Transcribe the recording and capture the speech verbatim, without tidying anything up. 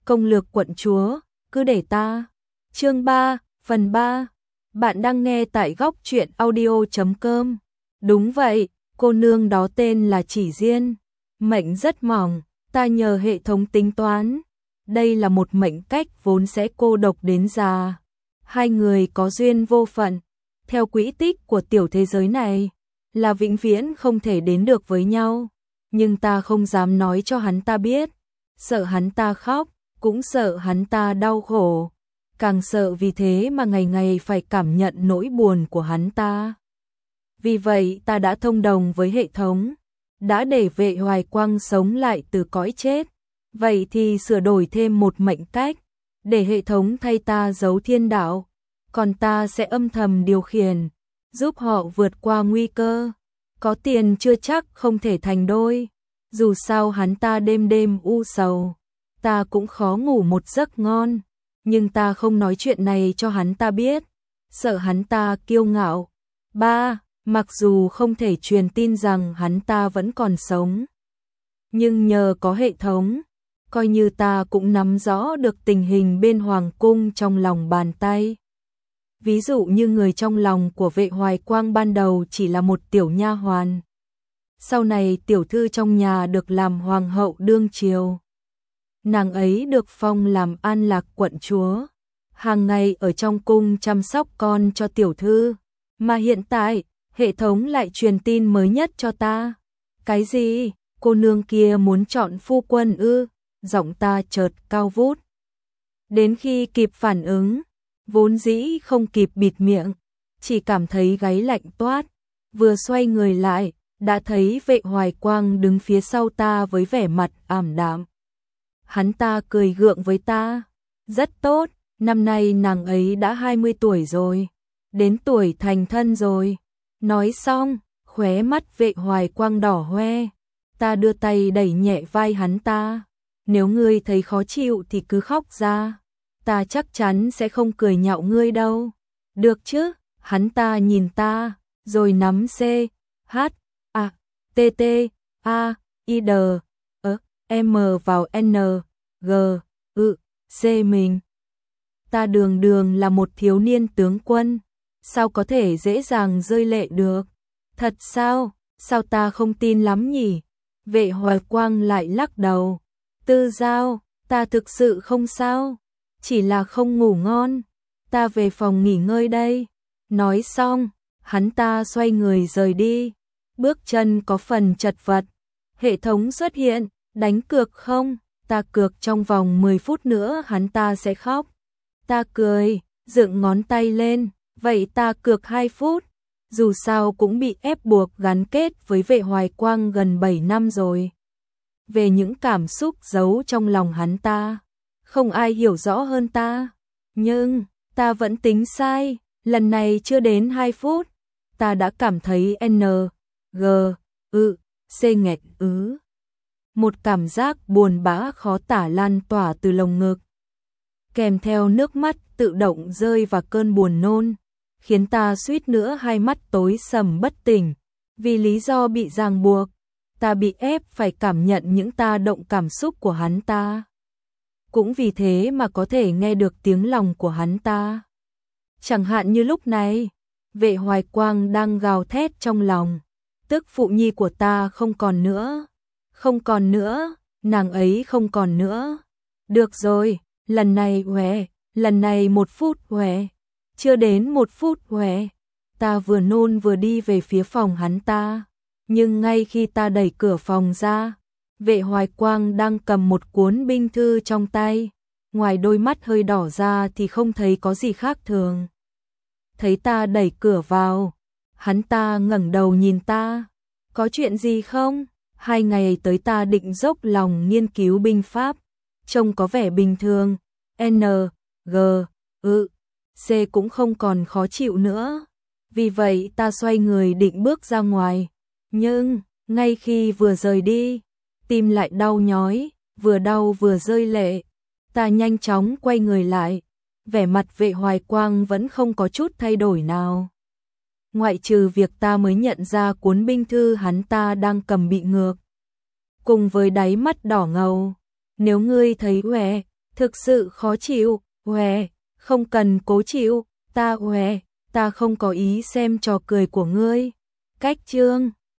Công lược quận chúa, cứ để ta. Chương ba, phần ba. Bạn đang nghe tại góc truyện audio chấm com. Đúng vậy, cô nương đó tên là Chỉ Diên. Mệnh rất mỏng, ta nhờ hệ thống tính toán. Đây là một mệnh cách vốn sẽ cô độc đến già. Hai người có duyên vô phận. Theo quỹ tích của tiểu thế giới này, là vĩnh viễn không thể đến được với nhau. Nhưng ta không dám nói cho hắn ta biết. Sợ hắn ta khóc, cũng sợ hắn ta đau khổ. Càng sợ vì thế mà ngày ngày phải cảm nhận nỗi buồn của hắn ta. Vì vậy ta đã thông đồng với hệ thống, đã để Vệ Hoài Quang sống lại từ cõi chết. Vậy thì sửa đổi thêm một mệnh cách, để hệ thống thay ta giấu thiên đạo, còn ta sẽ âm thầm điều khiển, giúp họ vượt qua nguy cơ. Có tiền chưa chắc không thể thành đôi, dù sao hắn ta đêm đêm u sầu, ta cũng khó ngủ một giấc ngon, nhưng ta không nói chuyện này cho hắn ta biết, sợ hắn ta kiêu ngạo. Ba, mặc dù không thể truyền tin rằng hắn ta vẫn còn sống, nhưng nhờ có hệ thống, coi như ta cũng nắm rõ được tình hình bên hoàng cung trong lòng bàn tay. Ví dụ như người trong lòng của Vệ Hoài Quang ban đầu chỉ là một tiểu nha hoàn. Sau này tiểu thư trong nhà được làm hoàng hậu đương triều. Nàng ấy được phong làm An Lạc quận chúa, hàng ngày ở trong cung chăm sóc con cho tiểu thư. Mà hiện tại, hệ thống lại truyền tin mới nhất cho ta. Cái gì? Cô nương kia muốn chọn phu quân ư? Giọng ta chợt cao vút. Đến khi kịp phản ứng, vốn dĩ không kịp bịt miệng, chỉ cảm thấy gáy lạnh toát. Vừa xoay người lại, đã thấy Vệ Hoài Quang đứng phía sau ta với vẻ mặt ảm đạm. Hắn ta cười gượng với ta. Rất tốt, năm nay nàng ấy đã hai mươi tuổi rồi, đến tuổi thành thân rồi. Nói xong, khóe mắt Vệ Hoài Quang đỏ hoe. Ta đưa tay đẩy nhẹ vai hắn ta. Nếu ngươi thấy khó chịu thì cứ khóc ra, ta chắc chắn sẽ không cười nhạo ngươi đâu. Được chứ? Hắn ta nhìn ta, rồi nắm C, H, A, T, T, A, I, D, E, M vào N, G, ư, C mình. Ta đường đường là một thiếu niên tướng quân, sao có thể dễ dàng rơi lệ được? Thật sao? Sao ta không tin lắm nhỉ? Vệ Hoài Quang lại lắc đầu. Tư Giao, ta thực sự không sao, chỉ là không ngủ ngon, ta về phòng nghỉ ngơi đây. Nói xong, hắn ta xoay người rời đi, bước chân có phần chật vật. Hệ thống xuất hiện, đánh cược không? Ta cược trong vòng mười phút nữa hắn ta sẽ khóc. Ta cười, dựng ngón tay lên, vậy ta cược hai phút, dù sao cũng bị ép buộc gắn kết với Vệ Hoài Quang gần bảy năm rồi. Về những cảm xúc giấu trong lòng hắn ta, không ai hiểu rõ hơn ta. Nhưng, ta vẫn tính sai, lần này chưa đến hai phút, ta đã cảm thấy N, G, ư, C nghẹt ứ. Một cảm giác buồn bã khó tả lan tỏa từ lồng ngực, kèm theo nước mắt tự động rơi vào cơn buồn nôn, khiến ta suýt nữa hai mắt tối sầm bất tỉnh. Vì lý do bị ràng buộc, ta bị ép phải cảm nhận những ta động cảm xúc của hắn ta. Cũng vì thế mà có thể nghe được tiếng lòng của hắn ta. Chẳng hạn như lúc này, Vệ Hoài Quang đang gào thét trong lòng. Tức phụ nhi của ta không còn nữa. Không còn nữa, nàng ấy không còn nữa. Được rồi, lần này huề, lần này một phút huề. Chưa đến một phút huề. Ta vừa nôn vừa đi về phía phòng hắn ta. Nhưng ngay khi ta đẩy cửa phòng ra, Vệ Hoài Quang đang cầm một cuốn binh thư trong tay. Ngoài đôi mắt hơi đỏ ra thì không thấy có gì khác thường. Thấy ta đẩy cửa vào, hắn ta ngẩng đầu nhìn ta. Có chuyện gì không? Hai ngày tới ta định dốc lòng nghiên cứu binh pháp, trông có vẻ bình thường. N, G, ư, C cũng không còn khó chịu nữa. Vì vậy ta xoay người định bước ra ngoài. Nhưng, ngay khi vừa rời đi, tim lại đau nhói, vừa đau vừa rơi lệ. Ta nhanh chóng quay người lại, vẻ mặt Vệ Hoài Quang vẫn không có chút thay đổi nào. Ngoại trừ việc ta mới nhận ra cuốn binh thư hắn ta đang cầm bị ngược, cùng với đáy mắt đỏ ngầu. Nếu ngươi thấy huề, thực sự khó chịu, "Uề, không cần cố chịu, ta uề, ta không có ý xem trò cười của ngươi." Cách chương